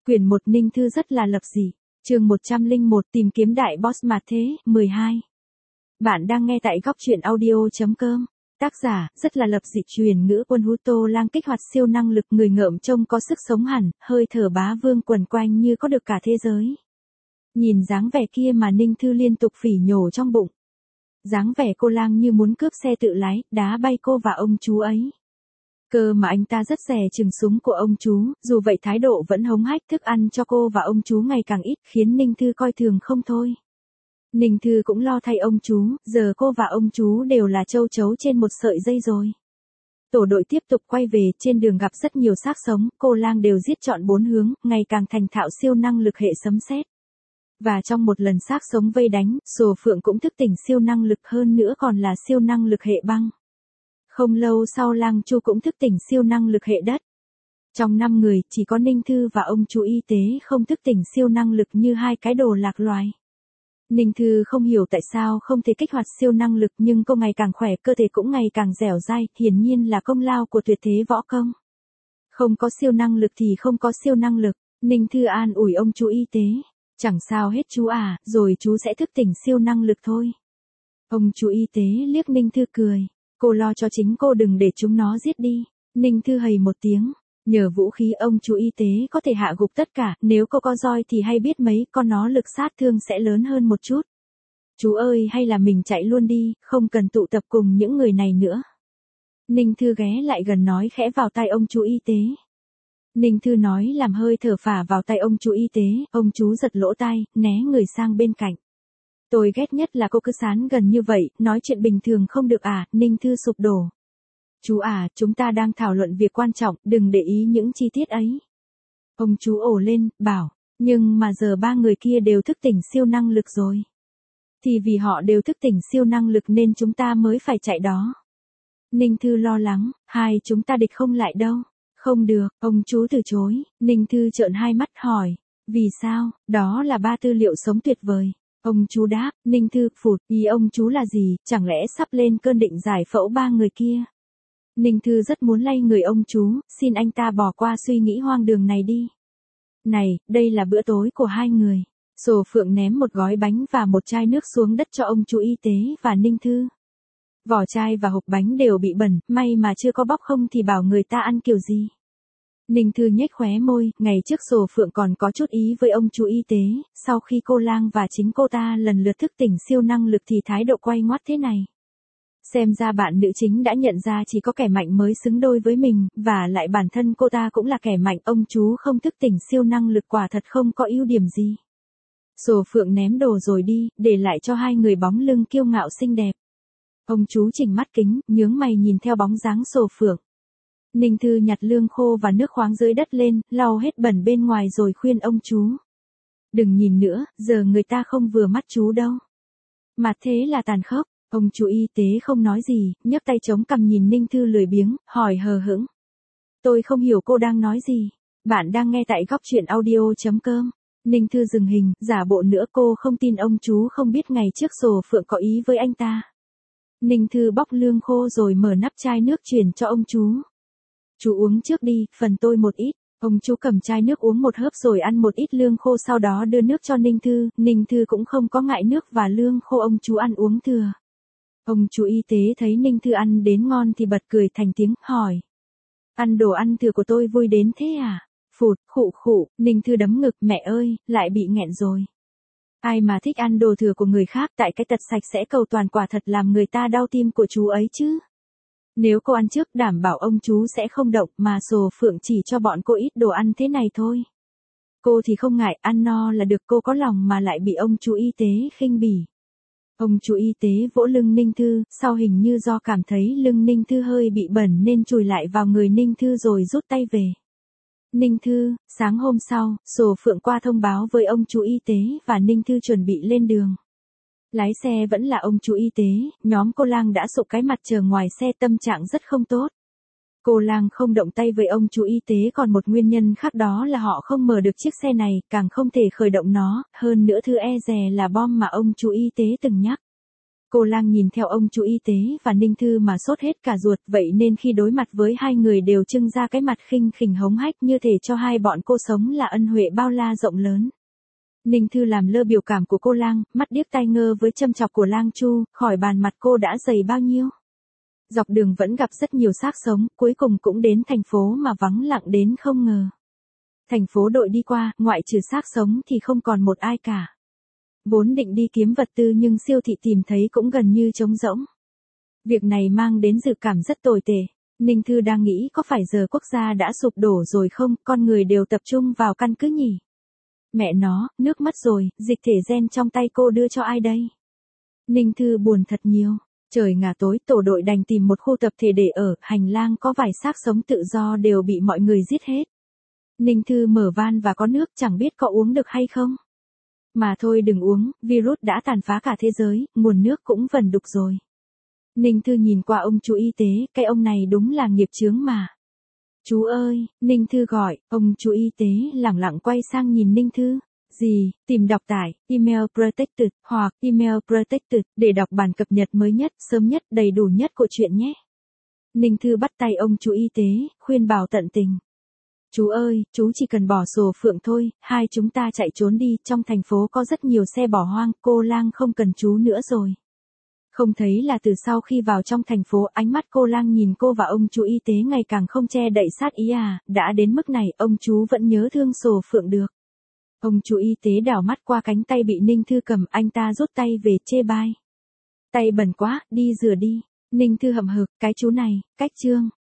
Quyển 1 Ninh Thư rất là lập dị. Chương 101 tìm kiếm đại boss mà thế, 12. Bạn đang nghe tại góc truyện audio.com. Tác giả, rất là lập dị truyền ngữ quân hú Tô Lang kích hoạt siêu năng lực người ngợm trông có sức sống hẳn, hơi thở bá vương quần quanh như có được cả thế giới. Nhìn dáng vẻ kia mà Ninh Thư liên tục phỉ nhổ trong bụng. Dáng vẻ cô Lang như muốn cướp xe tự lái, đá bay cô và ông chú ấy. Cơ mà anh ta rất dè chừng súng của ông chú, dù vậy thái độ vẫn hống hách thức ăn cho cô và ông chú ngày càng ít khiến Ninh Thư coi thường không thôi. Ninh Thư cũng lo thay ông chú, giờ cô và ông chú đều là châu chấu trên một sợi dây rồi. Tổ đội tiếp tục quay về, trên đường gặp rất nhiều xác sống, cô Lang đều giết chọn 4 hướng, ngày càng thành thạo siêu năng lực hệ sấm sét. Và trong một lần xác sống vây đánh, Sồ Phượng cũng thức tỉnh siêu năng lực hơn nữa còn là siêu năng lực hệ băng. Không lâu sau Lang Chu cũng thức tỉnh siêu năng lực hệ đất. Trong 5 người, chỉ có Ninh Thư và ông chú y tế không thức tỉnh siêu năng lực như hai cái đồ lạc loài. Ninh Thư không hiểu tại sao không thể kích hoạt siêu năng lực nhưng cô ngày càng khỏe, cơ thể cũng ngày càng dẻo dai, hiển nhiên là công lao của tuyệt thế võ công. Không có siêu năng lực thì không có siêu năng lực, Ninh Thư an ủi ông chú y tế. Chẳng sao hết chú à, rồi chú sẽ thức tỉnh siêu năng lực thôi. Ông chú y tế liếc Ninh Thư cười. Cô lo cho chính cô đừng để chúng nó giết đi. Ninh Thư hầy một tiếng. Nhờ vũ khí ông chú y tế có thể hạ gục tất cả, nếu cô có roi thì hay biết mấy con nó lực sát thương sẽ lớn hơn một chút. Chú ơi, hay là mình chạy luôn đi, không cần tụ tập cùng những người này nữa. Ninh Thư ghé lại gần nói khẽ vào tai ông chú y tế. Ninh Thư nói làm hơi thở phả vào tay ông chú y tế, ông chú giật lỗ tai, né người sang bên cạnh. Tôi ghét nhất là cô cứ sán gần như vậy, nói chuyện bình thường không được à, Ninh Thư sụp đổ. Chú à, chúng ta đang thảo luận việc quan trọng, đừng để ý những chi tiết ấy. Ông chú ồ lên, bảo, nhưng mà giờ 3 người kia đều thức tỉnh siêu năng lực rồi. Thì vì họ đều thức tỉnh siêu năng lực nên chúng ta mới phải chạy đó. Ninh Thư lo lắng, hai chúng ta địch không lại đâu. Không được, ông chú từ chối, Ninh Thư trợn hai mắt hỏi, vì sao, đó là 3 tư liệu sống tuyệt vời. Ông chú đáp, Ninh Thư phụt, ý ông chú là gì, chẳng lẽ sắp lên cơn định giải phẫu 3 người kia. Ninh Thư rất muốn lay người ông chú, xin anh ta bỏ qua suy nghĩ hoang đường này đi. Này, đây là bữa tối của 2 người. Sồ Phượng ném một gói bánh và một chai nước xuống đất cho ông chú y tế và Ninh Thư. Vỏ chai và hộp bánh đều bị bẩn, may mà chưa có bóc không thì bảo người ta ăn kiểu gì. Ninh Thư nhếch khóe môi, ngày trước Sồ Phượng còn có chút ý với ông chú y tế, sau khi cô Lang và chính cô ta lần lượt thức tỉnh siêu năng lực thì thái độ quay ngoắt thế này. Xem ra bạn nữ chính đã nhận ra chỉ có kẻ mạnh mới xứng đôi với mình, và lại bản thân cô ta cũng là kẻ mạnh, ông chú không thức tỉnh siêu năng lực quả thật không có ưu điểm gì. Sồ Phượng ném đồ rồi đi, để lại cho 2 người bóng lưng kiêu ngạo xinh đẹp. Ông chú chỉnh mắt kính, nhướng mày nhìn theo bóng dáng Sồ Phượng. Ninh Thư nhặt lương khô và nước khoáng dưới đất lên, lau hết bẩn bên ngoài rồi khuyên ông chú. Đừng nhìn nữa, giờ người ta không vừa mắt chú đâu. Mà thế là tàn khốc, ông chú y tế không nói gì, nhấc tay chống cằm nhìn Ninh Thư lười biếng, hỏi hờ hững. Tôi không hiểu cô đang nói gì. Bạn đang nghe tại góc truyện audio.com. Ninh Thư dừng hình, giả bộ nữa cô không tin ông chú không biết ngày trước Sồ Phượng có ý với anh ta. Ninh Thư bóc lương khô rồi mở nắp chai nước chuyển cho ông chú. Chú uống trước đi, phần tôi một ít. Ông chú cầm chai nước uống một hớp rồi ăn một ít lương khô sau đó đưa nước cho Ninh Thư. Ninh Thư cũng không có ngại nước và lương khô ông chú ăn uống thừa. Ông chú y tế thấy Ninh Thư ăn đến ngon thì bật cười thành tiếng, hỏi. Ăn đồ ăn thừa của tôi vui đến thế à? Phụt, khụ khụ, Ninh Thư đấm ngực, mẹ ơi, lại bị nghẹn rồi. Ai mà thích ăn đồ thừa của người khác, tại cái tật sạch sẽ cầu toàn quả thật làm người ta đau tim của chú ấy chứ. Nếu cô ăn trước đảm bảo ông chú sẽ không động, mà Sồ Phượng chỉ cho bọn cô ít đồ ăn thế này thôi. Cô thì không ngại, ăn no là được, cô có lòng mà lại bị ông chú y tế khinh bỉ. Ông chú y tế vỗ lưng Ninh Thư, sau hình như do cảm thấy lưng Ninh Thư hơi bị bẩn nên chùi lại vào người Ninh Thư rồi rút tay về. Ninh Thư, sáng hôm sau, Sồ Phượng qua thông báo với ông chú y tế và Ninh Thư chuẩn bị lên đường. Lái xe vẫn là ông chú y tế, nhóm cô Lang đã sụp cái mặt chờ ngoài xe, tâm trạng rất không tốt. Cô Lang không động tay với ông chú y tế còn một nguyên nhân khác, đó là họ không mở được chiếc xe này, càng không thể khởi động nó, hơn nữa thứ e dè là bom mà ông chú y tế từng nhắc. Cô Lang nhìn theo ông chú y tế và Ninh Thư mà sốt hết cả ruột, vậy nên khi đối mặt với hai người đều trưng ra cái mặt khinh khỉnh hống hách như thể cho hai bọn cô sống là ân huệ bao la rộng lớn. Ninh Thư làm lơ biểu cảm của cô Lang, mắt điếc tai ngơ với châm chọc của Lang Chu, khỏi bàn mặt cô đã dày bao nhiêu. Dọc đường vẫn gặp rất nhiều xác sống, cuối cùng cũng đến thành phố mà vắng lặng đến không ngờ. Thành phố đội đi qua, ngoại trừ xác sống thì không còn một ai cả. Vốn định đi kiếm vật tư nhưng siêu thị tìm thấy cũng gần như trống rỗng. Việc này mang đến dự cảm rất tồi tệ. Ninh Thư đang nghĩ có phải giờ quốc gia đã sụp đổ rồi không, con người đều tập trung vào căn cứ nhỉ. Mẹ nó, nước mất rồi, dịch thể gen trong tay cô đưa cho ai đây? Ninh Thư buồn thật nhiều. Trời ngả tối, tổ đội đành tìm một khu tập thể để ở, hành lang có vài xác sống tự do đều bị mọi người giết hết. Ninh Thư mở van và có nước, chẳng biết có uống được hay không. Mà thôi đừng uống, virus đã tàn phá cả thế giới, nguồn nước cũng vần đục rồi. Ninh Thư nhìn qua ông chú y tế, cái ông này đúng là nghiệp chướng mà. Chú ơi, Ninh Thư gọi, ông chú y tế lẳng lặng quay sang nhìn Ninh Thư. Gì, tìm đọc tải, email protected, hoặc email protected, để đọc bản cập nhật mới nhất, sớm nhất, đầy đủ nhất của chuyện nhé. Ninh Thư bắt tay ông chú y tế, khuyên bảo tận tình. Chú ơi, chú chỉ cần bỏ sổ phượng thôi, hai chúng ta chạy trốn đi, trong thành phố có rất nhiều xe bỏ hoang, cô Lang không cần chú nữa rồi. Không thấy là từ sau khi vào trong thành phố, ánh mắt cô Lang nhìn cô và ông chú y tế ngày càng không che đậy sát ý à, đã đến mức này, ông chú vẫn nhớ thương sổ phượng được. Ông chú y tế đảo mắt qua cánh tay bị Ninh Thư cầm, anh ta rút tay về chê bai. Tay bẩn quá, đi rửa đi. Ninh Thư hậm hực, cái chú này, cách trương.